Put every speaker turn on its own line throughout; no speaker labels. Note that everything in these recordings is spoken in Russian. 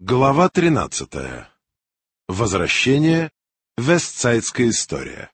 Глава 13. Возвращение. Вестсайдская история.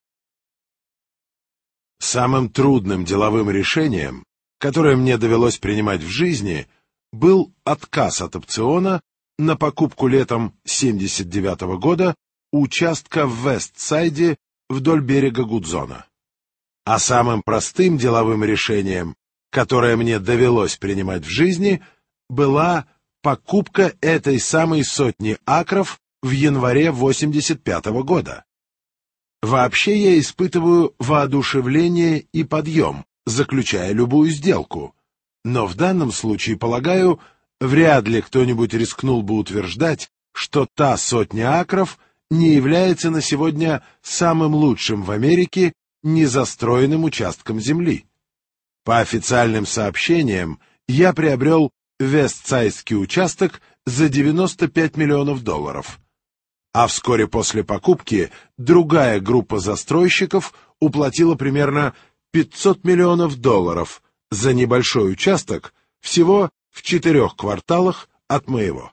Самым трудным деловым решением, которое мне довелось принимать в жизни, был отказ от опциона на покупку летом 1979 года участка в Вестсайде вдоль берега Гудзона. А самым простым деловым решением, которое мне довелось принимать в жизни, была покупка этой самой сотни акров в январе 1985 года. Вообще я испытываю воодушевление и подъем, заключая любую сделку, но в данном случае, полагаю, вряд ли кто-нибудь рискнул бы утверждать, что та сотня акров не является на сегодня самым лучшим в Америке незастроенным участком земли. По официальным сообщениям, я приобрел Вестсайдский участок за $95 миллионов, а вскоре после покупки другая группа застройщиков уплатила примерно $500 миллионов за небольшой участок всего в 4 кварталах от моего.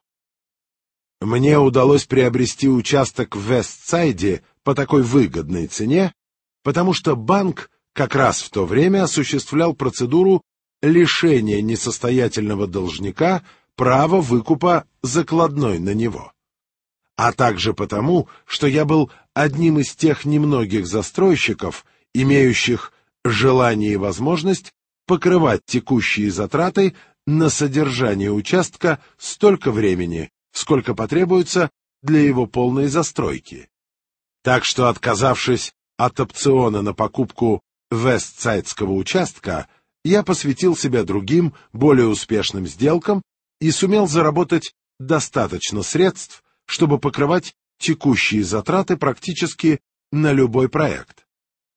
Мне удалось приобрести участок в Вестсайде по такой выгодной цене, потому что банк как раз в то время осуществлял процедуру лишения несостоятельного должника права выкупа закладной на него. А также потому, что я был одним из тех немногих застройщиков, имеющих желание и возможность покрывать текущие затраты на содержание участка столько времени, сколько потребуется для его полной застройки. Так что, отказавшись от опциона на покупку Вестсайдского участка, я посвятил себя другим, более успешным сделкам и сумел заработать достаточно средств, чтобы покрывать текущие затраты практически на любой проект.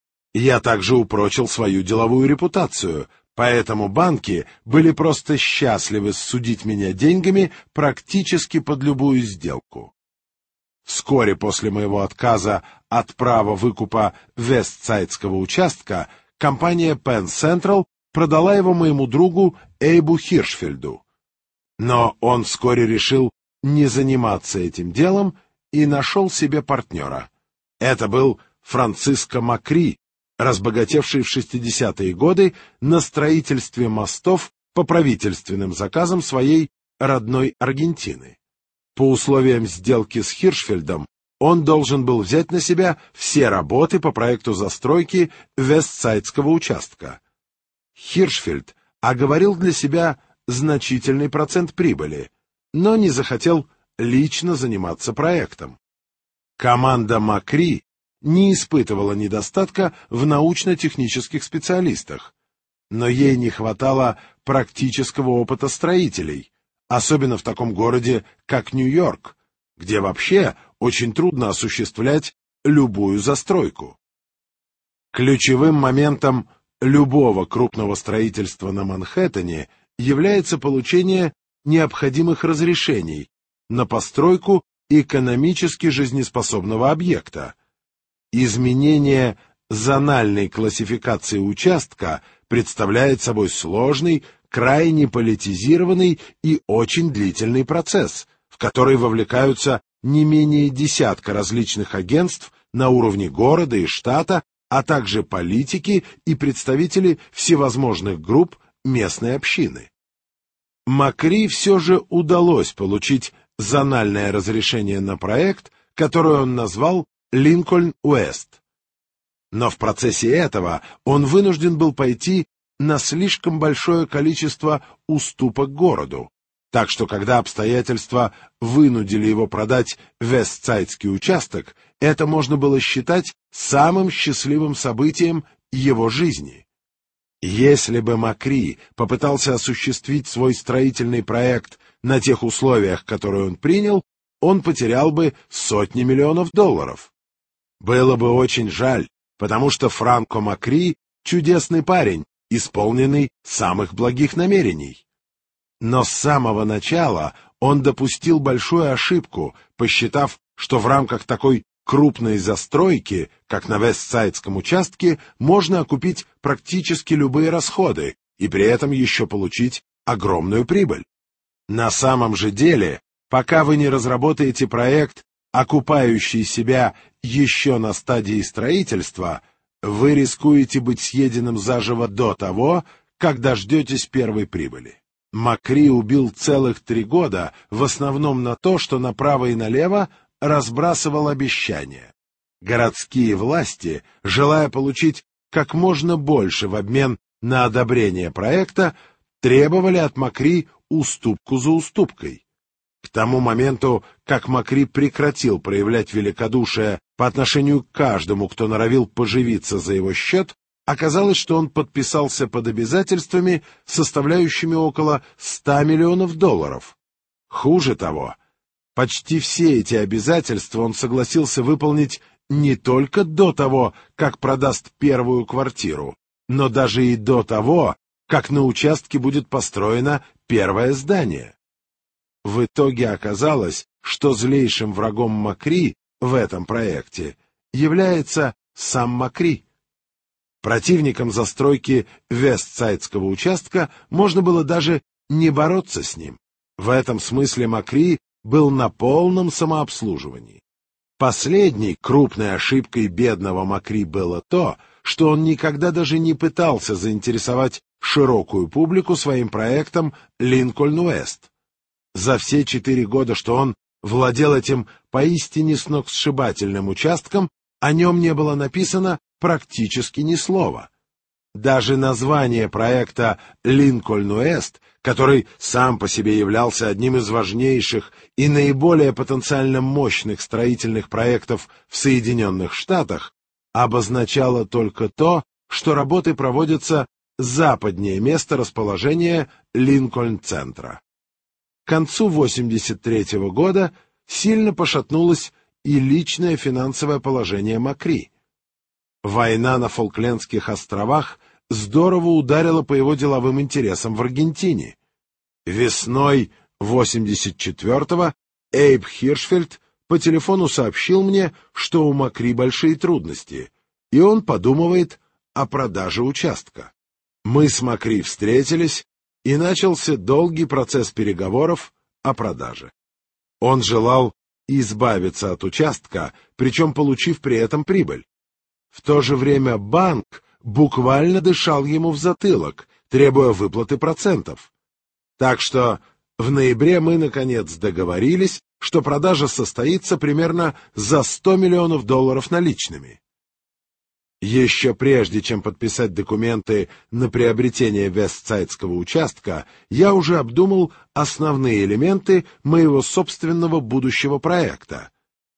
Я также упрочил свою деловую репутацию, поэтому банки были просто счастливы ссудить меня деньгами практически под любую сделку. Вскоре после моего отказа от права выкупа Вестсайдского участка компания Penn Central продала его моему другу Эйбу Хиршфельду. Но он вскоре решил не заниматься этим делом и нашел себе партнера. Это был Франциско Макри, разбогатевший в 60-е годы на строительстве мостов по правительственным заказам своей родной Аргентины. По условиям сделки с Хиршфельдом он должен был взять на себя все работы по проекту застройки Вестсайдского участка. Хиршфельд оговорил для себя значительный процент прибыли, но не захотел лично заниматься проектом. Команда Макри не испытывала недостатка в научно-технических специалистах, но ей не хватало практического опыта строителей, особенно в таком городе, как Нью-Йорк, где вообще очень трудно осуществлять любую застройку. Ключевым моментом любого крупного строительства на Манхэттене является получение необходимых разрешений на постройку экономически жизнеспособного объекта. Изменение зональной классификации участка представляет собой сложный, крайне политизированный и очень длительный процесс, в который вовлекаются не менее десятка различных агентств на уровне города и штата, а также политики и представители всевозможных групп местной общины. Макри все же удалось получить зональное разрешение на проект, который он назвал Линкольн-Уэст. Но в процессе этого он вынужден был пойти на слишком большое количество уступок городу, так что когда обстоятельства вынудили его продать Вестсайдский участок, это можно было считать самым счастливым событием его жизни. Если бы Макри попытался осуществить свой строительный проект на тех условиях, которые он принял, он потерял бы сотни миллионов долларов. Было бы очень жаль, потому что Франко Макри — чудесный парень, исполненный самых благих намерений. Но с самого начала он допустил большую ошибку, посчитав, что в рамках такой крупной застройки, как на Вестсайдском участке, можно окупить практически любые расходы и при этом еще получить огромную прибыль. На самом же деле Пока вы не разработаете проект, окупающий себя еще на стадии строительства, вы рискуете быть съеденным заживо до того, как дождетесь первой прибыли. Макри убил целых 3 года, в основном на то, что направо и налево разбрасывал обещания. Городские власти, желая получить как можно больше в обмен на одобрение проекта, требовали от Макри уступку за уступкой. К тому моменту, как Макри прекратил проявлять великодушие по отношению к каждому, кто норовил поживиться за его счет, оказалось, что он подписался под обязательствами, составляющими около $100 миллионов. Хуже того, почти все эти обязательства он согласился выполнить не только до того, как продаст первую квартиру, но даже и до того, как на участке будет построено первое здание. В итоге оказалось, что злейшим врагом Макри в этом проекте является сам Макри. Противником застройки Вестсайдского участка можно было даже не бороться с ним. В этом смысле Макри был на полном самообслуживании. Последней крупной ошибкой бедного Макри было то, что он никогда даже не пытался заинтересовать широкую публику своим проектом Линкольн-Уэст. За все 4 года, что он владел этим поистине сногсшибательным участком, о нем не было написано практически ни слова. Даже название проекта Линкольн-Уэст, который сам по себе являлся одним из важнейших и наиболее потенциально мощных строительных проектов в Соединенных Штатах, обозначало только то, что работы проводятся западнее места расположения Линкольн-центра. К концу 1983 года сильно пошатнулось и личное финансовое положение Макри. Война на Фолклендских островах здорово ударила по его деловым интересам в Аргентине. Весной 1984-го Эйб Хиршфельд по телефону сообщил мне, что у Макри большие трудности, и он подумывает о продаже участка. Мы с Макри встретились, и начался долгий процесс переговоров о продаже. Он желал избавиться от участка, причем получив при этом прибыль. В то же время банк буквально дышал ему в затылок, требуя выплаты процентов. Так что в ноябре мы, наконец, договорились, что продажа состоится примерно за $100 миллионов наличными. Еще прежде, чем подписать документы на приобретение Вестсайдского участка, я уже обдумал основные элементы моего собственного будущего проекта.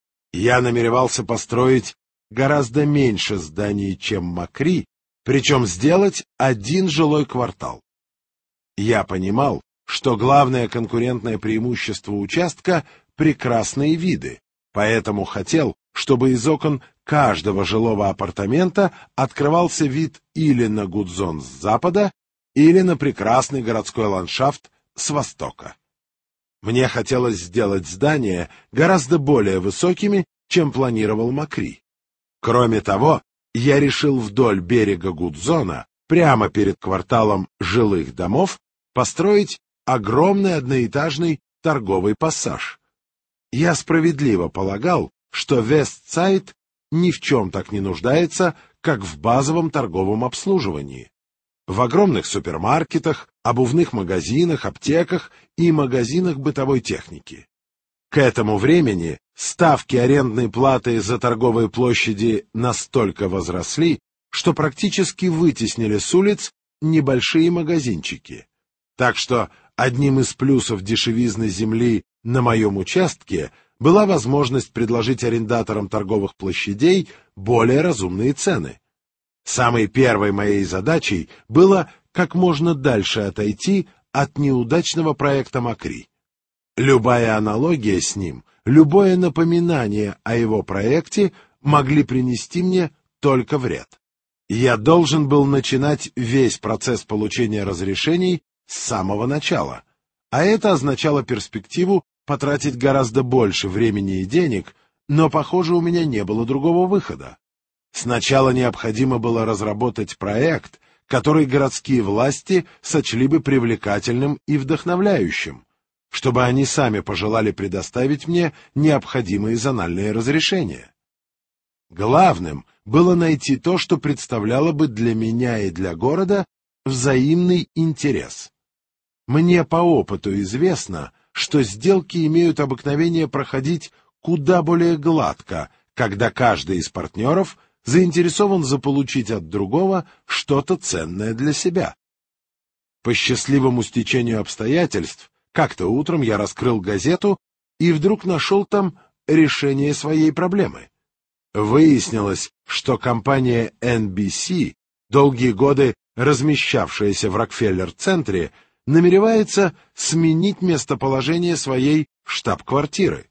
Я намеревался построить гораздо меньше зданий, чем Макри, причем сделать один жилой квартал. Я понимал, что главное конкурентное преимущество участка — прекрасные виды, поэтому хотел, чтобы из окон каждого жилого апартамента открывался вид или на Гудзон с запада, или на прекрасный городской ландшафт с востока. Мне хотелось сделать здания гораздо более высокими, чем планировал Макри. Кроме того, я решил вдоль берега Гудзона, прямо перед кварталом жилых домов, построить огромный одноэтажный торговый пассаж. Я справедливо полагал, что Вестсайд ни в чем так не нуждается, как в базовом торговом обслуживании. В огромных супермаркетах, обувных магазинах, аптеках и магазинах бытовой техники. К этому времени ставки арендной платы за торговые площади настолько возросли, что практически вытеснили с улиц небольшие магазинчики. Так что одним из плюсов дешевизны земли на моем участке была возможность предложить арендаторам торговых площадей более разумные цены. Самой первой моей задачей было как можно дальше отойти от неудачного проекта Макри. Любая аналогия с ним, любое напоминание о его проекте могли принести мне только вред. Я должен был начинать весь процесс получения разрешений с самого начала, а это означало перспективу потратить гораздо больше времени и денег, но, похоже, у меня не было другого выхода. Сначала необходимо было разработать проект, который городские власти сочли бы привлекательным и вдохновляющим. чтобы они сами пожелали предоставить мне необходимые зональные разрешения. Главным было найти то, что представляло бы для меня и для города взаимный интерес. Мне по опыту известно, что сделки имеют обыкновение проходить куда более гладко, когда каждый из партнеров заинтересован заполучить от другого что-то ценное для себя. По счастливому стечению обстоятельств, как-то утром я раскрыл газету и вдруг нашел там решение своей проблемы. Выяснилось, что компания NBC, долгие годы размещавшаяся в Рокфеллер-центре, намеревается сменить местоположение своей штаб-квартиры.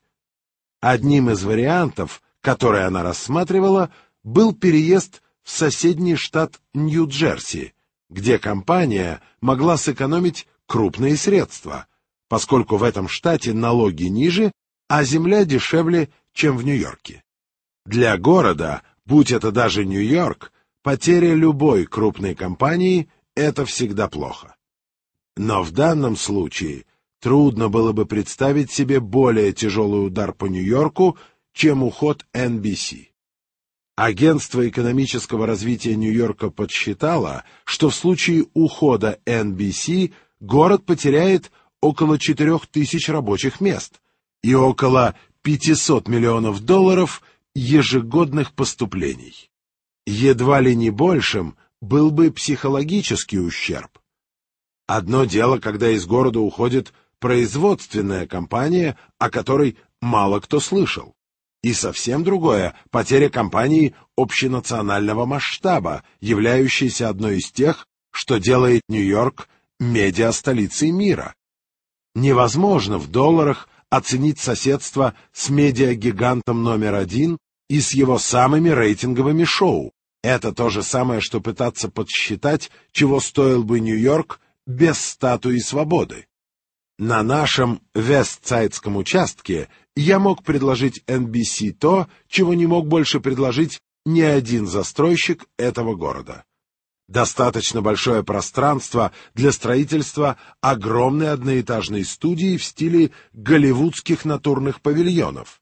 Одним из вариантов, который она рассматривала, был переезд в соседний штат Нью-Джерси, где компания могла сэкономить крупные средства, поскольку в этом штате налоги ниже, а земля дешевле, чем в Нью-Йорке. Для города, будь это даже Нью-Йорк, потеря любой крупной компании – это всегда плохо. Но в данном случае трудно было бы представить себе более тяжелый удар по Нью-Йорку, чем уход NBC. Агентство экономического развития Нью-Йорка подсчитало, что в случае ухода NBC город потеряет около 4000 рабочих мест и около $500 миллионов ежегодных поступлений. Едва ли не большим был бы психологический ущерб. Одно дело, когда из города уходит производственная компания, о которой мало кто слышал. И совсем другое — потеря компании общенационального масштаба, являющейся одной из тех, что делает Нью-Йорк медиа-столицей мира. Невозможно в долларах оценить соседство с медиагигантом номер один и с его самыми рейтинговыми шоу. Это то же самое, что пытаться подсчитать, чего стоил бы Нью-Йорк без статуи свободы. На нашем Вестсайдском участке я мог предложить NBC то, чего не мог больше предложить ни один застройщик этого города. Достаточно большое пространство для строительства огромной одноэтажной студии в стиле голливудских натурных павильонов.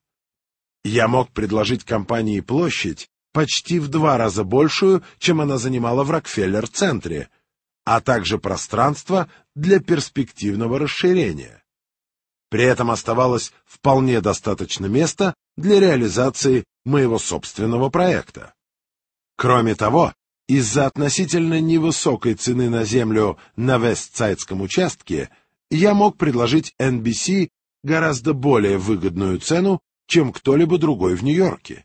Я мог предложить компании площадь почти в 2 раза большую, чем она занимала в Рокфеллер-центре, а также пространство для перспективного расширения. При этом оставалось вполне достаточно места для реализации моего собственного проекта. Кроме того, из-за относительно невысокой цены на землю на Вестсайдском участке я мог предложить NBC гораздо более выгодную цену, чем кто-либо другой в Нью-Йорке.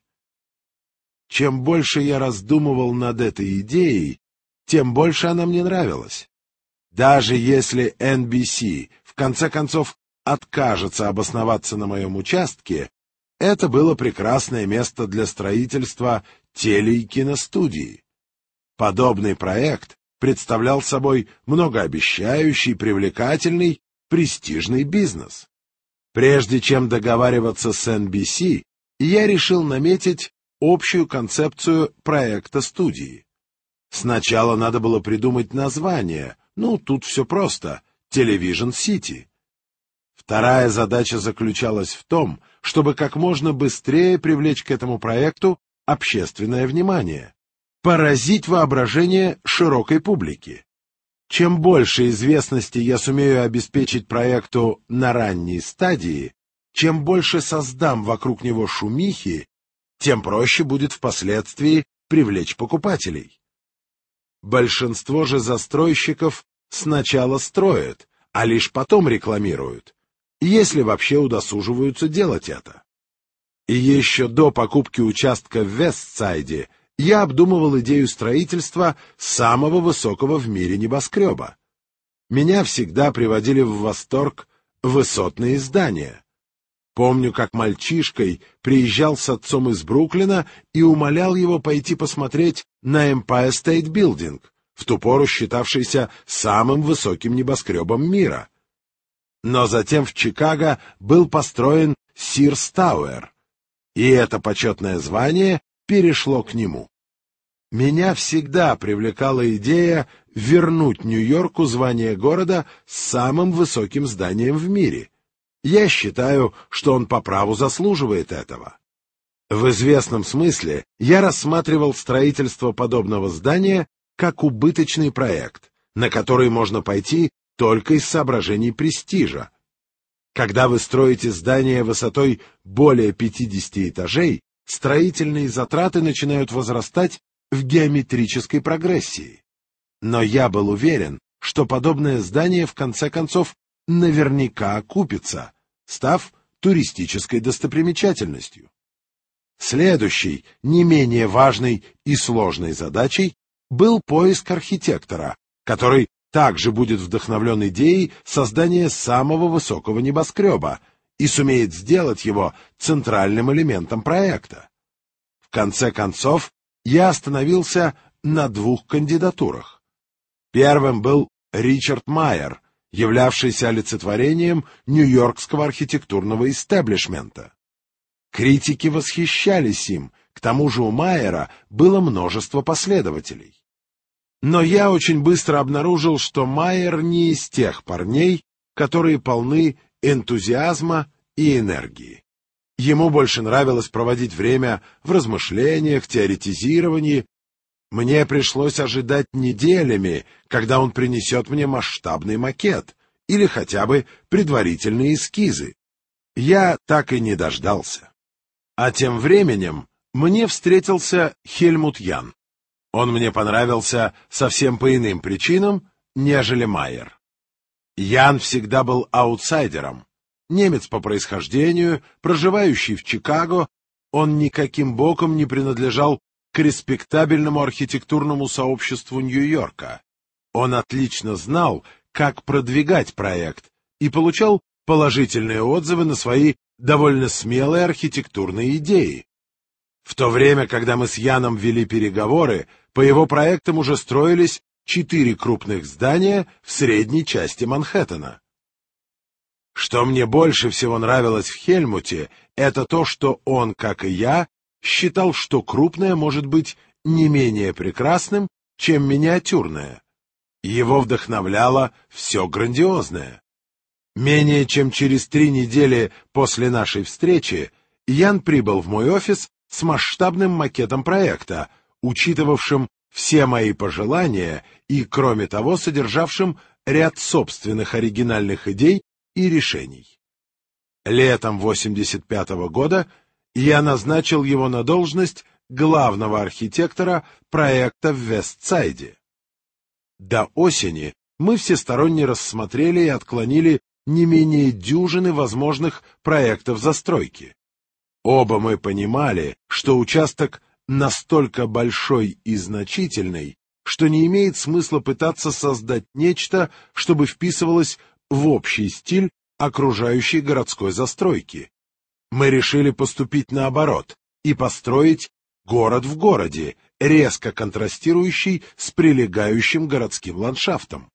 Чем больше я раздумывал над этой идеей, тем больше она мне нравилась. Даже если NBC в конце концов откажется обосноваться на моем участке, это было прекрасное место для строительства теле- и киностудии. Подобный проект представлял собой многообещающий, привлекательный, престижный бизнес. Прежде чем договариваться с NBC, я решил наметить общую концепцию проекта студии. Сначала надо было придумать название, тут все просто — Television City. Вторая задача заключалась в том, чтобы как можно быстрее привлечь к этому проекту общественное внимание, поразить воображение широкой публики. Чем больше известности я сумею обеспечить проекту на ранней стадии, чем больше создам вокруг него шумихи, тем проще будет впоследствии привлечь покупателей. Большинство же застройщиков сначала строят, а лишь потом рекламируют, если вообще удосуживаются делать это. И еще до покупки участка в Вестсайде я обдумывал идею строительства самого высокого в мире небоскреба. Меня всегда приводили в восторг высотные здания. Помню, как мальчишкой приезжал с отцом из Бруклина и умолял его пойти посмотреть на Empire State Building, в ту пору считавшийся самым высоким небоскребом мира. Но затем в Чикаго был построен Sears Tower, и это почетное звание перешло к нему. Меня всегда привлекала идея вернуть Нью-Йорку звание города с самым высоким зданием в мире, Я считаю, что он по праву заслуживает этого. В известном смысле я рассматривал строительство подобного здания как убыточный проект, на который можно пойти только из соображений престижа. Когда вы строите здание высотой более 50 этажей, строительные затраты начинают возрастать в геометрической прогрессии. Но я был уверен, что подобное здание в конце концов наверняка окупится, став туристической достопримечательностью. Следующей, не менее важной и сложной задачей был поиск архитектора, который также будет вдохновлен идеей создания самого высокого небоскреба и сумеет сделать его центральным элементом проекта. В конце концов, я остановился на двух кандидатурах. Первым был Ричард Майер, являвшийся олицетворением нью-йоркского архитектурного истеблишмента. Критики восхищались им, к тому же у Майера было множество последователей. Но я очень быстро обнаружил, что Майер не из тех парней, которые полны энтузиазма и энергии. Ему больше нравилось проводить время в размышлениях, теоретизировании. Мне пришлось ожидать неделями, когда он принесет мне масштабный макет или хотя бы предварительные эскизы. Я так и не дождался. А тем временем мне встретился Хельмут Ян. Он мне понравился совсем по иным причинам, нежели Майер. Ян всегда был аутсайдером. Немец по происхождению, проживающий в Чикаго, он никаким боком не принадлежал к респектабельному архитектурному сообществу Нью-Йорка. Он отлично знал, как продвигать проект, и получал положительные отзывы на свои довольно смелые архитектурные идеи. В то время, когда мы с Яном вели переговоры, по его проектам уже строились 4 крупных здания в средней части Манхэттена. Что мне больше всего нравилось в Хельмуте, это то, что он, как и я, считал, что крупное может быть не менее прекрасным, чем миниатюрное. Его вдохновляло все грандиозное. Менее чем через 3 недели после нашей встречи Ян прибыл в мой офис с масштабным макетом проекта, учитывавшим все мои пожелания и, кроме того, содержавшим ряд собственных оригинальных идей и решений. Летом 1985 года я назначил его на должность главного архитектора проекта в Вестсайде. До осени мы всесторонне рассмотрели и отклонили не менее дюжины возможных проектов застройки. Оба мы понимали, что участок настолько большой и значительный, что не имеет смысла пытаться создать нечто, чтобы вписывалось в общий стиль окружающей городской застройки. Мы решили поступить наоборот и построить город в городе, резко контрастирующий с прилегающим городским ландшафтом.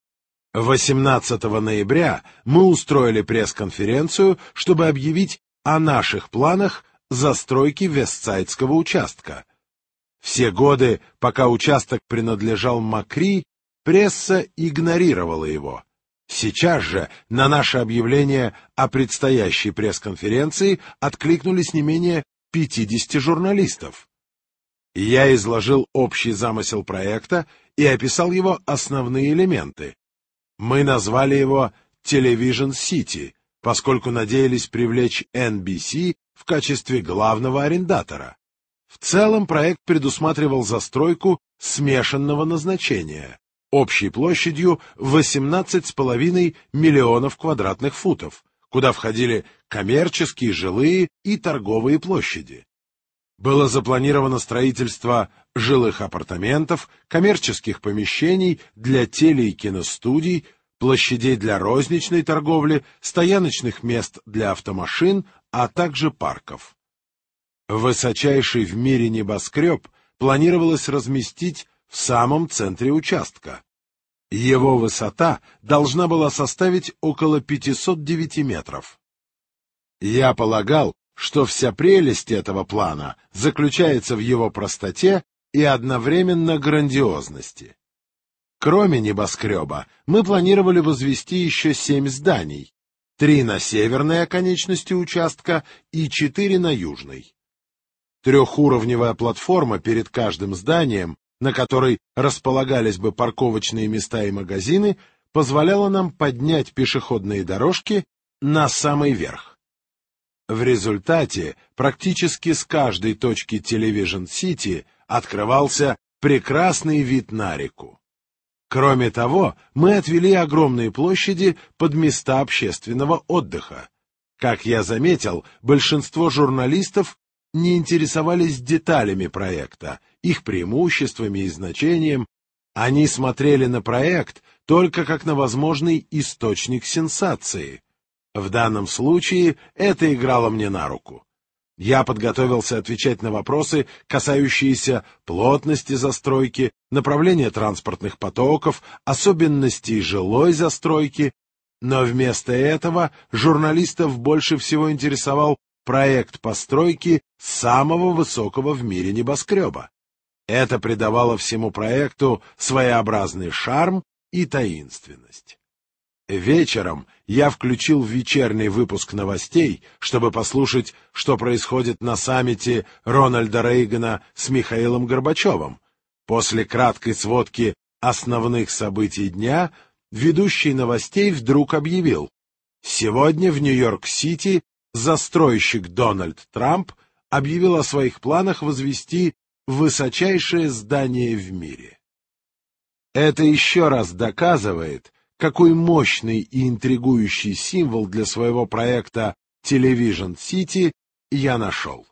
18 ноября мы устроили пресс-конференцию, чтобы объявить о наших планах застройки Вестсайдского участка. Все годы, пока участок принадлежал Макри, пресса игнорировала его. Сейчас же на наше объявление о предстоящей пресс-конференции откликнулись не менее 50 журналистов. Я изложил общий замысел проекта и описал его основные элементы. Мы назвали его Television City, поскольку надеялись привлечь NBC в качестве главного арендатора. В целом проект предусматривал застройку смешанного назначения, общей площадью 18,5 миллионов квадратных футов, куда входили коммерческие, жилые и торговые площади. Было запланировано строительство жилых апартаментов, коммерческих помещений для теле- и киностудий, площадей для розничной торговли, стояночных мест для автомашин, а также парков. Высочайший в мире небоскреб планировалось разместить в самом центре участка. Его высота должна была составить около 509 метров. Я полагал, что вся прелесть этого плана заключается в его простоте и одновременно грандиозности. Кроме небоскреба, мы планировали возвести еще 7 зданий. 3 на северной оконечности участка и 4 на южной. Трехуровневая платформа перед каждым зданием, на которой располагались бы парковочные места и магазины, позволяла нам поднять пешеходные дорожки на самый верх. В результате практически с каждой точки Телевижн-Сити открывался прекрасный вид на реку. Кроме того, мы отвели огромные площади под места общественного отдыха. Как я заметил, большинство журналистов не интересовались деталями проекта, их преимуществами и значением. Они смотрели на проект только как на возможный источник сенсации. В данном случае это играло мне на руку. Я подготовился отвечать на вопросы, касающиеся плотности застройки, направления транспортных потоков, особенностей жилой застройки, но вместо этого журналистов больше всего интересовал проект постройки самого высокого в мире небоскреба. Это придавало всему проекту своеобразный шарм и таинственность. Вечером я включил вечерний выпуск новостей, чтобы послушать, что происходит на саммите Рональда Рейгана с Михаилом Горбачевым. После краткой сводки основных событий дня ведущий новостей вдруг объявил: сегодня в Нью-Йорк-Сити застройщик Дональд Трамп объявил о своих планах возвести высочайшее здание в мире. Это еще раз доказывает, какой мощный и интригующий символ для своего проекта Телевижн-Сити я нашел.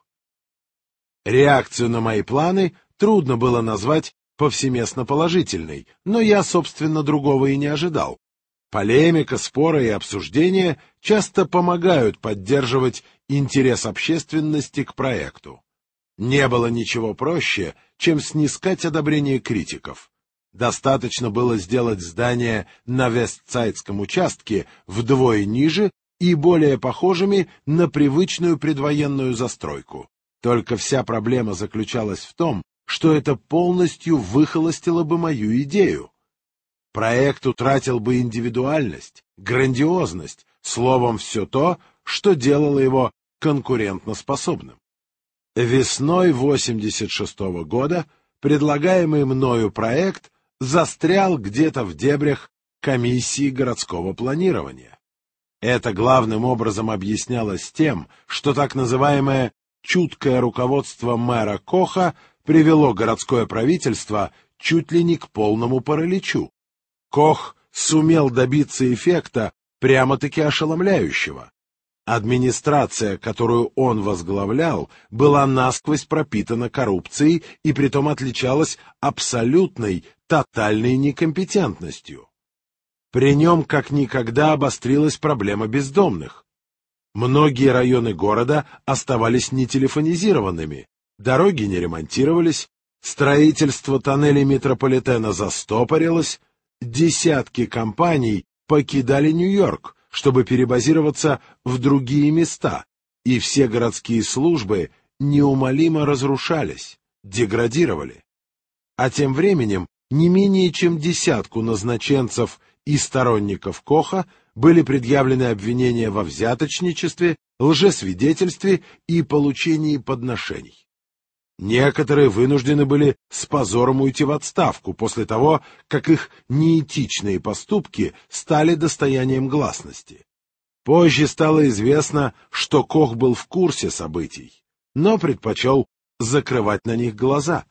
Реакцию на мои планы трудно было назвать повсеместно положительной, но я, собственно, другого и не ожидал. Полемика, споры и обсуждения часто помогают поддерживать интерес общественности к проекту. Не было ничего проще, чем снискать одобрение критиков. Достаточно было сделать здание на Вестсайдском участке вдвое ниже и более похожими на привычную предвоенную застройку. Только вся проблема заключалась в том, что это полностью выхолостило бы мою идею. Проект утратил бы индивидуальность, грандиозность, словом, все то, что делало его конкурентоспособным. Весной 1986 года предлагаемый мною проект застрял где-то в дебрях комиссии городского планирования. Это главным образом объяснялось тем, что так называемое «чуткое руководство мэра Коха» привело городское правительство чуть ли не к полному параличу. Кох сумел добиться эффекта прямо-таки ошеломляющего. Администрация, которую он возглавлял, была насквозь пропитана коррупцией и притом отличалась абсолютной, тотальной некомпетентностью. При нем как никогда обострилась проблема бездомных. Многие районы города оставались нетелефонизированными, дороги не ремонтировались, строительство тоннелей метрополитена застопорилось, десятки компаний покидали Нью-Йорк, чтобы перебазироваться в другие места, и все городские службы неумолимо разрушались, деградировали. А тем временем не менее чем десятку назначенцев и сторонников Коха были предъявлены обвинения во взяточничестве, лжесвидетельстве и получении подношений. Некоторые вынуждены были с позором уйти в отставку после того, как их неэтичные поступки стали достоянием гласности. Позже стало известно, что Кох был в курсе событий, но предпочел закрывать на них глаза.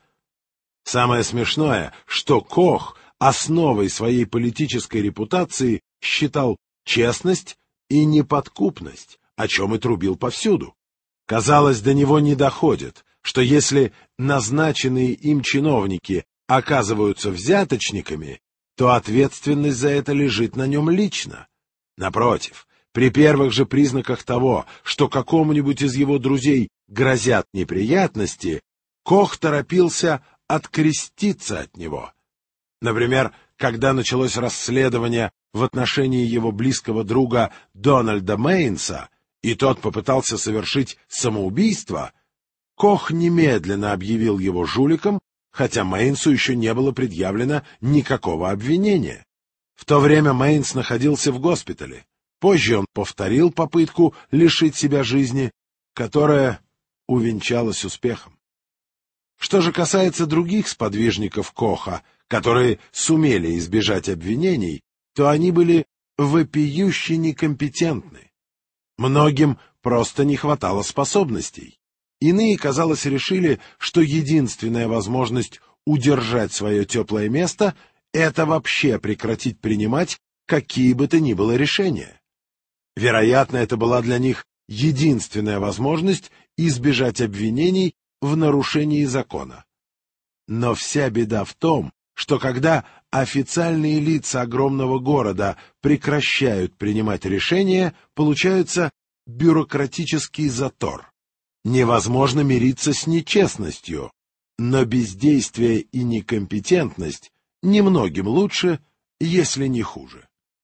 Самое смешное, что Кох основой своей политической репутации считал честность и неподкупность, о чем и трубил повсюду. Казалось, до него не доходит, что если назначенные им чиновники оказываются взяточниками, то ответственность за это лежит на нем лично. Напротив, при первых же признаках того, что какому-нибудь из его друзей грозят неприятности, Кох торопился откреститься от него. Например, когда началось расследование в отношении его близкого друга Дональда Мейнса, и тот попытался совершить самоубийство, Кох немедленно объявил его жуликом, хотя Мейнсу еще не было предъявлено никакого обвинения. В то время Мейнс находился в госпитале. Позже он повторил попытку лишить себя жизни, которая увенчалась успехом. Что же касается других сподвижников Коха, которые сумели избежать обвинений, то они были вопиюще некомпетентны. Многим просто не хватало способностей. Иные, казалось, решили, что единственная возможность удержать свое теплое место — это вообще прекратить принимать какие бы то ни было решения. Вероятно, это была для них единственная возможность избежать обвинений в нарушении закона. Но вся беда в том, что когда официальные лица огромного города прекращают принимать решения, получается бюрократический затор. Невозможно мириться с нечестностью, но бездействие и некомпетентность немногим лучше, если не хуже.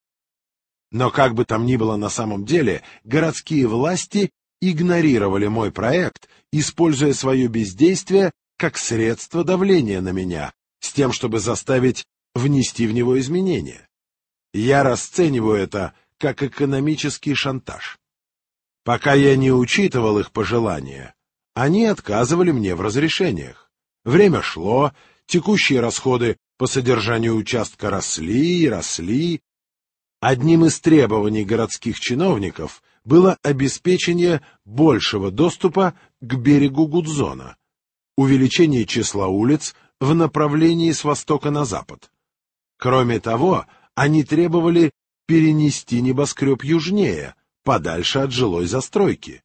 Но как бы там ни было на самом деле, городские власти игнорировали мой проект, используя свое бездействие как средство давления на меня, с тем, чтобы заставить внести в него изменения. Я расцениваю это как экономический шантаж. Пока я не учитывал их пожелания, они отказывали мне в разрешениях. Время шло, текущие расходы по содержанию участка росли и росли. Одним из требований городских чиновников было обеспечение большего доступа к берегу Гудзона, увеличение числа улиц в направлении с востока на запад. Кроме того, они требовали перенести небоскреб южнее, подальше от жилой застройки.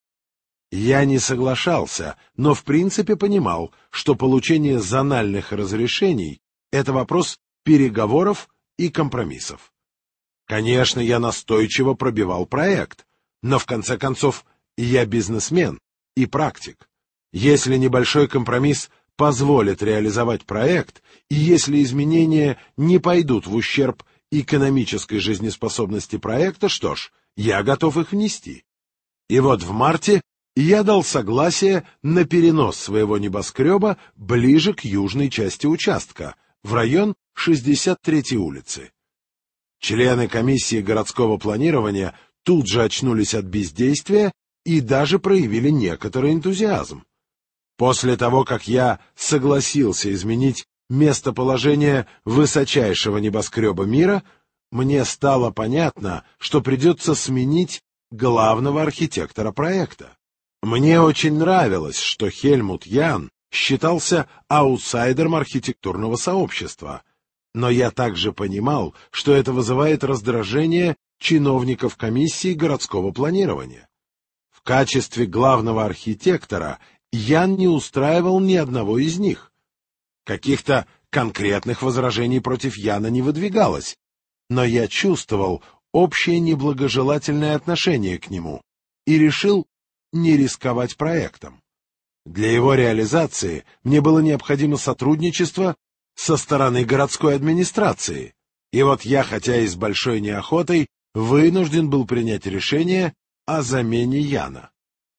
Я не соглашался, но в принципе понимал, что получение зональных разрешений — это вопрос переговоров и компромиссов. Конечно, я настойчиво пробивал проект, но в конце концов я бизнесмен и практик. Если небольшой компромисс позволит реализовать проект, и если изменения не пойдут в ущерб экономической жизнеспособности проекта, что ж, я готов их внести. И вот в марте я дал согласие на перенос своего небоскреба ближе к южной части участка, в район 63-й улицы. Члены комиссии городского планирования тут же очнулись от бездействия и даже проявили некоторый энтузиазм. После того, как я согласился изменить местоположение высочайшего небоскреба мира, мне стало понятно, что придется сменить главного архитектора проекта. Мне очень нравилось, что Хельмут Ян считался аутсайдером архитектурного сообщества, но я также понимал, что это вызывает раздражение чиновников комиссии городского планирования. В качестве главного архитектора Ян не устраивал ни одного из них. Каких-то конкретных возражений против Яна не выдвигалось, но я чувствовал общее неблагожелательное отношение к нему и решил не рисковать проектом. Для его реализации мне было необходимо сотрудничество со стороны городской администрации, и вот я, хотя и с большой неохотой, вынужден был принять решение о замене Яна.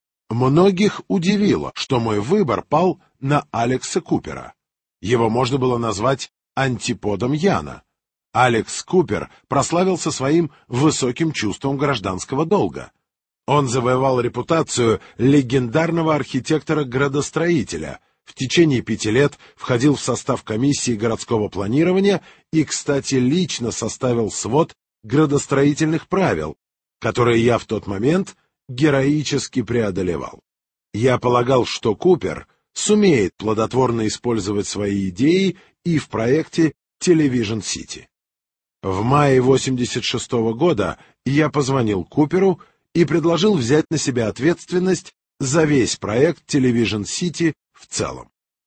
Многих удивило, что мой выбор пал на Алекса Купера. Его можно было назвать антиподом Яна. Алекс Купер прославился своим высоким чувством гражданского долга. Он завоевал репутацию легендарного архитектора-градостроителя, в течение 5 лет входил в состав комиссии городского планирования и, кстати, лично составил свод градостроительных правил, которые я в тот момент героически преодолевал. Я полагал, что Купер сумеет плодотворно использовать свои идеи и в проекте Television City. В мае 1986 года я позвонил Куперу и предложил взять на себя ответственность за весь проект Television City в целом.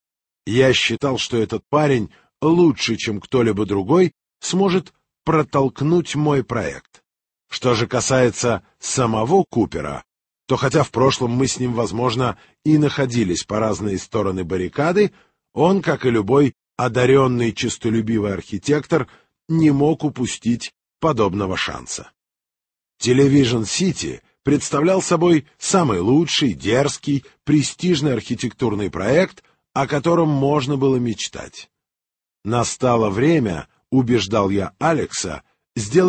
Я считал, что этот парень лучше, чем кто-либо другой, сможет протолкнуть мой проект. Что же касается самого Купера, то хотя в прошлом мы с ним, возможно, и находились по разные стороны баррикады, он, как и любой одаренный честолюбивый архитектор, не мог упустить подобного шанса. Television City представлял собой самый лучший, дерзкий, престижный архитектурный проект, о котором можно было мечтать. Настало время, убеждал я Алекса, сделать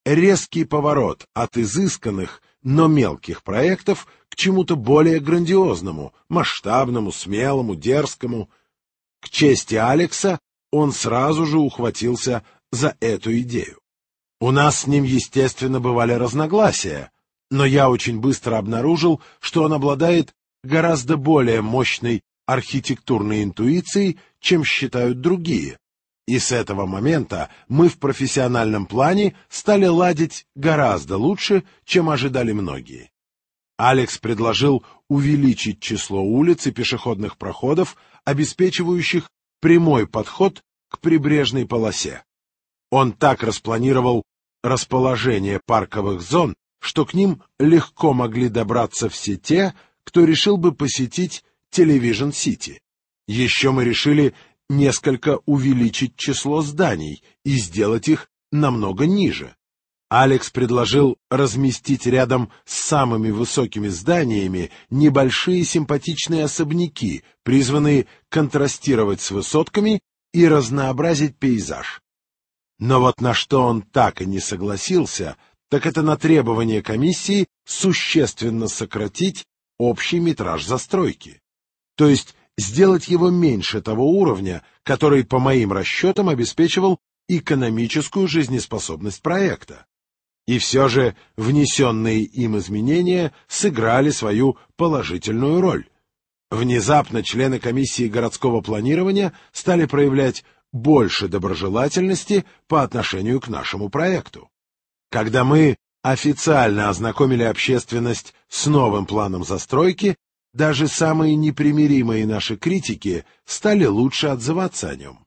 резкий поворот от изысканных, но мелких проектов к чему-то более грандиозному, масштабному, смелому, дерзкому. К чести Алекса, он сразу же ухватился за эту идею. У нас с ним, естественно, бывали разногласия, но я очень быстро обнаружил, что он обладает гораздо более мощной архитектурной интуицией, чем считают другие. И с этого момента мы в профессиональном плане стали ладить гораздо лучше, чем ожидали многие. Алекс предложил увеличить число улиц и пешеходных проходов, обеспечивающих прямой подход к прибрежной полосе. Он так распланировал расположение парковых зон, что к ним легко могли добраться все те, кто решил бы посетить Телевижн-Сити. Еще мы решили несколько увеличить число зданий и сделать их намного ниже. Алекс предложил разместить рядом с самыми высокими зданиями небольшие симпатичные особняки, призванные контрастировать с высотками и разнообразить пейзаж. Но вот на что он так и не согласился, так это на требование комиссии существенно сократить общий метраж застройки. То есть сделать его меньше того уровня, который, по моим расчетам, обеспечивал экономическую жизнеспособность проекта. И все же внесенные им изменения сыграли свою положительную роль. Внезапно члены комиссии городского планирования стали проявлять больше доброжелательности по отношению к нашему проекту. Когда мы официально ознакомили общественность с новым планом застройки, даже самые непримиримые наши критики стали лучше отзываться о нем.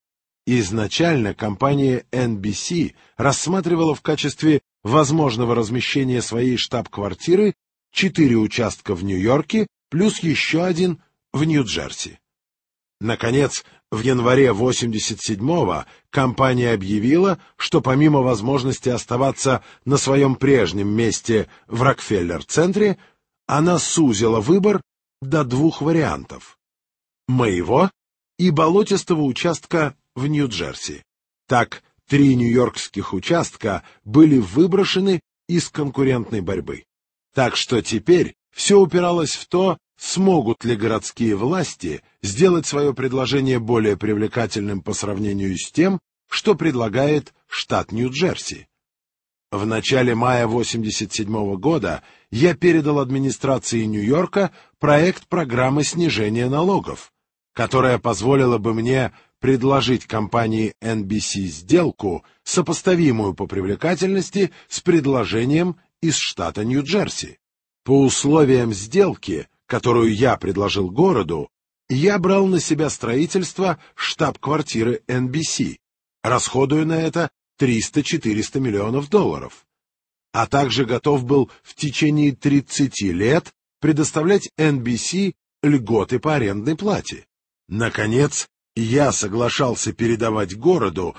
Изначально компания NBC рассматривала в качестве возможного размещения своей штаб-квартиры 4 участка в Нью-Йорке плюс еще один в Нью-Джерси. Наконец, в январе 1987-го компания объявила, что помимо возможности оставаться на своем прежнем месте в Рокфеллер-центре, она сузила выбор до 2 вариантов – моего и болотистого участка в Нью-Джерси. Так, 3 нью-йоркских участка были выброшены из конкурентной борьбы. Так что теперь все упиралось в то, смогут ли городские власти сделать свое предложение более привлекательным по сравнению с тем, что предлагает штат Нью-Джерси. В начале мая 1987 года я передал администрации Нью-Йорка проект программы снижения налогов, которая позволила бы мне предложить компании NBC сделку, сопоставимую по привлекательности с предложением из штата Нью-Джерси. По условиям сделки, которую я предложил городу, я брал на себя строительство штаб-квартиры NBC, расходуя на это $300-400 миллионов, а также готов был в течение 30 лет предоставлять NBC льготы по арендной плате. Наконец, я соглашался передавать городу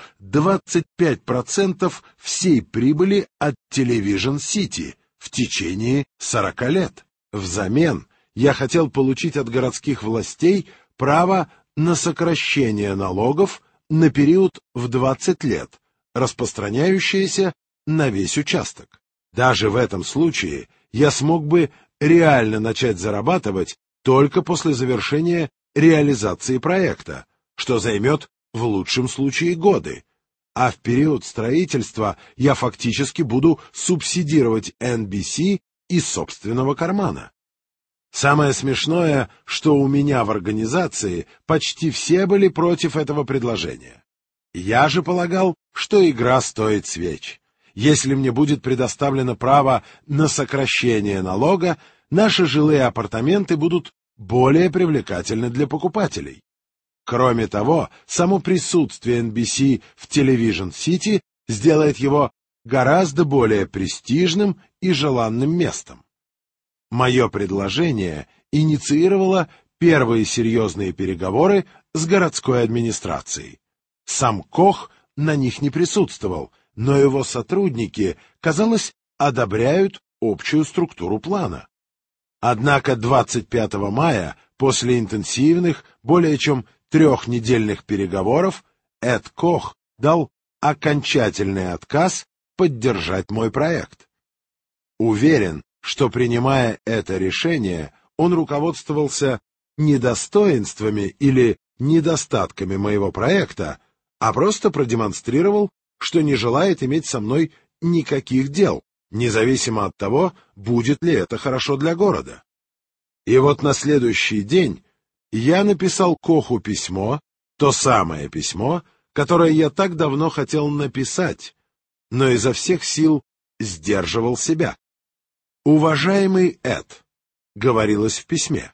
25% всей прибыли от Телевижн-Сити в течение 40 лет. Взамен я хотел получить от городских властей право на сокращение налогов на период в 20 лет, распространяющееся на весь участок. Даже в этом случае я смог бы реально начать зарабатывать только после завершения реализации проекта, что займет в лучшем случае годы, а в период строительства я фактически буду субсидировать NBC из собственного кармана. Самое смешное, что у меня в организации почти все были против этого предложения. Я же полагал, что игра стоит свеч. Если мне будет предоставлено право на сокращение налога, наши жилые апартаменты будут более привлекательны для покупателей. Кроме того, само присутствие NBC в Телевижн-Сити сделает его гораздо более престижным и желанным местом. Мое предложение инициировало первые серьезные переговоры с городской администрацией. Сам Кох на них не присутствовал, но его сотрудники, казалось, одобряют общую структуру плана. Однако 25 мая, после интенсивных, более чем 3-недельных переговоров, Эд Кох дал окончательный отказ поддержать мой проект. Уверен, что, принимая это решение, он руководствовался не достоинствами или недостатками моего проекта, а просто продемонстрировал, что не желает иметь со мной никаких дел, независимо от того, будет ли это хорошо для города. И вот на следующий день я написал Коху письмо, то самое письмо, которое я так давно хотел написать, но изо всех сил сдерживал себя. «Уважаемый Эд», — говорилось в письме,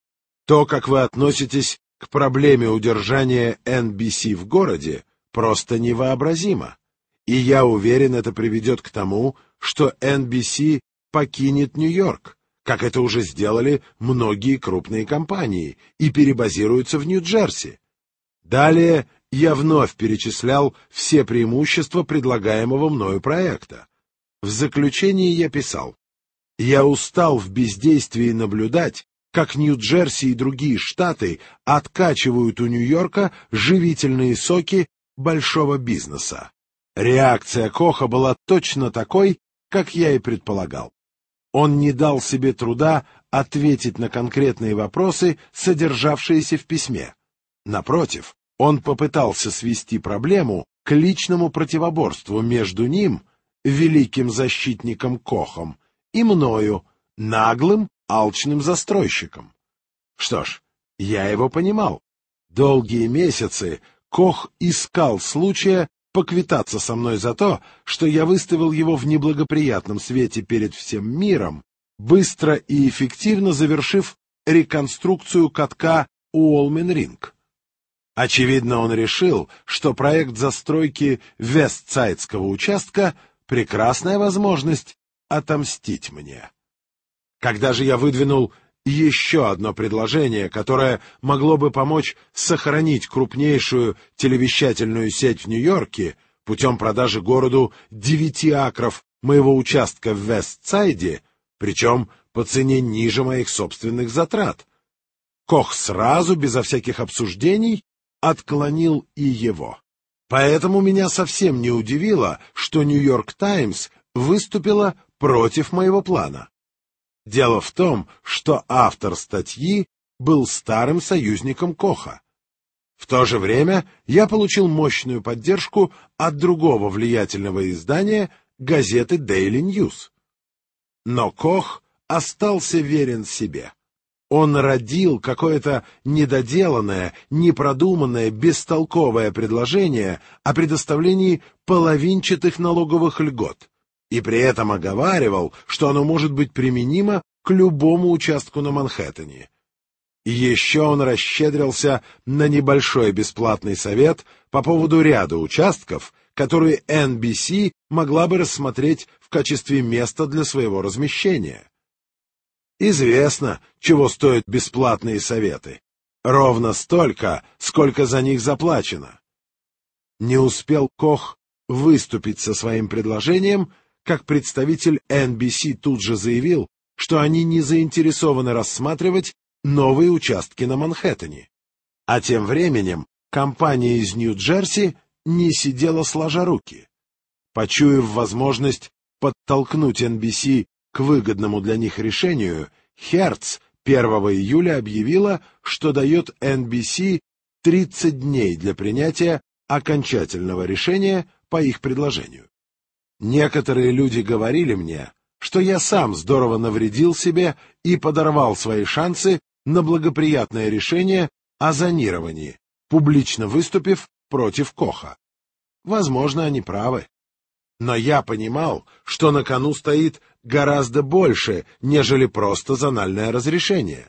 — «то, как вы относитесь к проблеме удержания NBC в городе, просто невообразимо, и я уверен, это приведет к тому, что NBC покинет Нью-Йорк, как это уже сделали многие крупные компании, и перебазируются в Нью-Джерси. Далее я вновь перечислял все преимущества предлагаемого мною проекта. В заключении я писал: «Я устал в бездействии наблюдать, как Нью-Джерси и другие штаты откачивают у Нью-Йорка живительные соки большого бизнеса». Реакция Коха была точно такой, как я и предполагал. Он не дал себе труда ответить на конкретные вопросы, содержавшиеся в письме. Напротив, он попытался свести проблему к личному противоборству между ним, великим защитником Кохом, и мною, наглым, алчным застройщиком. Что ж, я его понимал. Долгие месяцы Кох искал случая поквитаться со мной за то, что я выставил его в неблагоприятном свете перед всем миром, быстро и эффективно завершив реконструкцию катка Уолмен-Ринг. Очевидно, он решил, что проект застройки Вестсайдского участка — прекрасная возможность отомстить мне. Когда же я выдвинул еще одно предложение, которое могло бы помочь сохранить крупнейшую телевещательную сеть в Нью-Йорке путем продажи городу 9 акров моего участка в Вестсайде, причем по цене ниже моих собственных затрат, Кох сразу, безо всяких обсуждений, отклонил и его. Поэтому меня совсем не удивило, что «Нью-Йорк Таймс» выступила против моего плана. Дело в том, что автор статьи был старым союзником Коха. В то же время я получил мощную поддержку от другого влиятельного издания, газеты Daily News. Но Кох остался верен себе. Он родил какое-то недоделанное, непродуманное, бестолковое предложение о предоставлении половинчатых налоговых льгот, и при этом оговаривал, что оно может быть применимо к любому участку на Манхэттене. И еще он расщедрился на небольшой бесплатный совет по поводу ряда участков, которые NBC могла бы рассмотреть в качестве места для своего размещения. Известно, чего стоят бесплатные советы. Ровно столько, сколько за них заплачено. Не успел Кох выступить со своим предложением, как представитель NBC тут же заявил, что они не заинтересованы рассматривать новые участки на Манхэттене. А тем временем компания из Нью-Джерси не сидела сложа руки. Почуяв возможность подтолкнуть NBC к выгодному для них решению, Hertz 1 июля объявила, что дает NBC 30 дней для принятия окончательного решения по их предложению. Некоторые люди говорили мне, что я сам здорово навредил себе и подорвал свои шансы на благоприятное решение о зонировании, публично выступив против Коха. Возможно, они правы. Но я понимал, что на кону стоит гораздо больше, нежели просто зональное разрешение.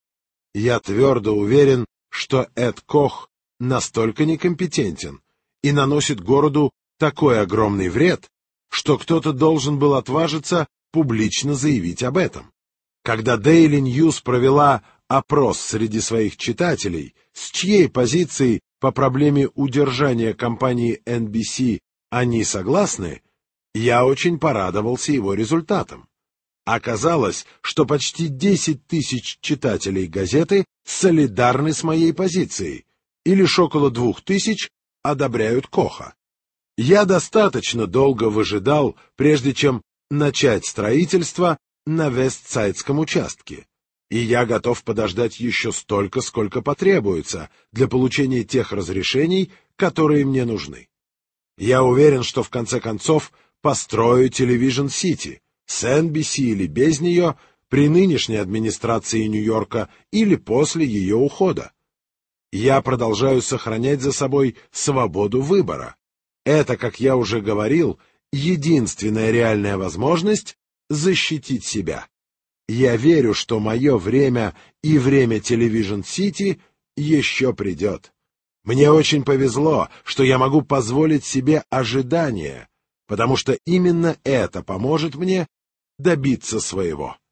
Я твердо уверен, что Эд Кох настолько некомпетентен и наносит городу такой огромный вред, что кто-то должен был отважиться публично заявить об этом. Когда Daily News провела опрос среди своих читателей, с чьей позицией по проблеме удержания компании NBC они согласны, я очень порадовался его результатам. Оказалось, что почти 10 тысяч читателей газеты солидарны с моей позицией, и лишь около 2000 одобряют Коха. Я достаточно долго выжидал, прежде чем начать строительство на Вестсайдском участке, и я готов подождать еще столько, сколько потребуется для получения тех разрешений, которые мне нужны. Я уверен, что в конце концов построю Television City, с NBC или без нее, при нынешней администрации Нью-Йорка или после ее ухода. Я продолжаю сохранять за собой свободу выбора. Это, как я уже говорил, единственная реальная возможность защитить себя. Я верю, что мое время и время Television City еще придет. Мне очень повезло, что я могу позволить себе ожидание, потому что именно это поможет мне добиться своего.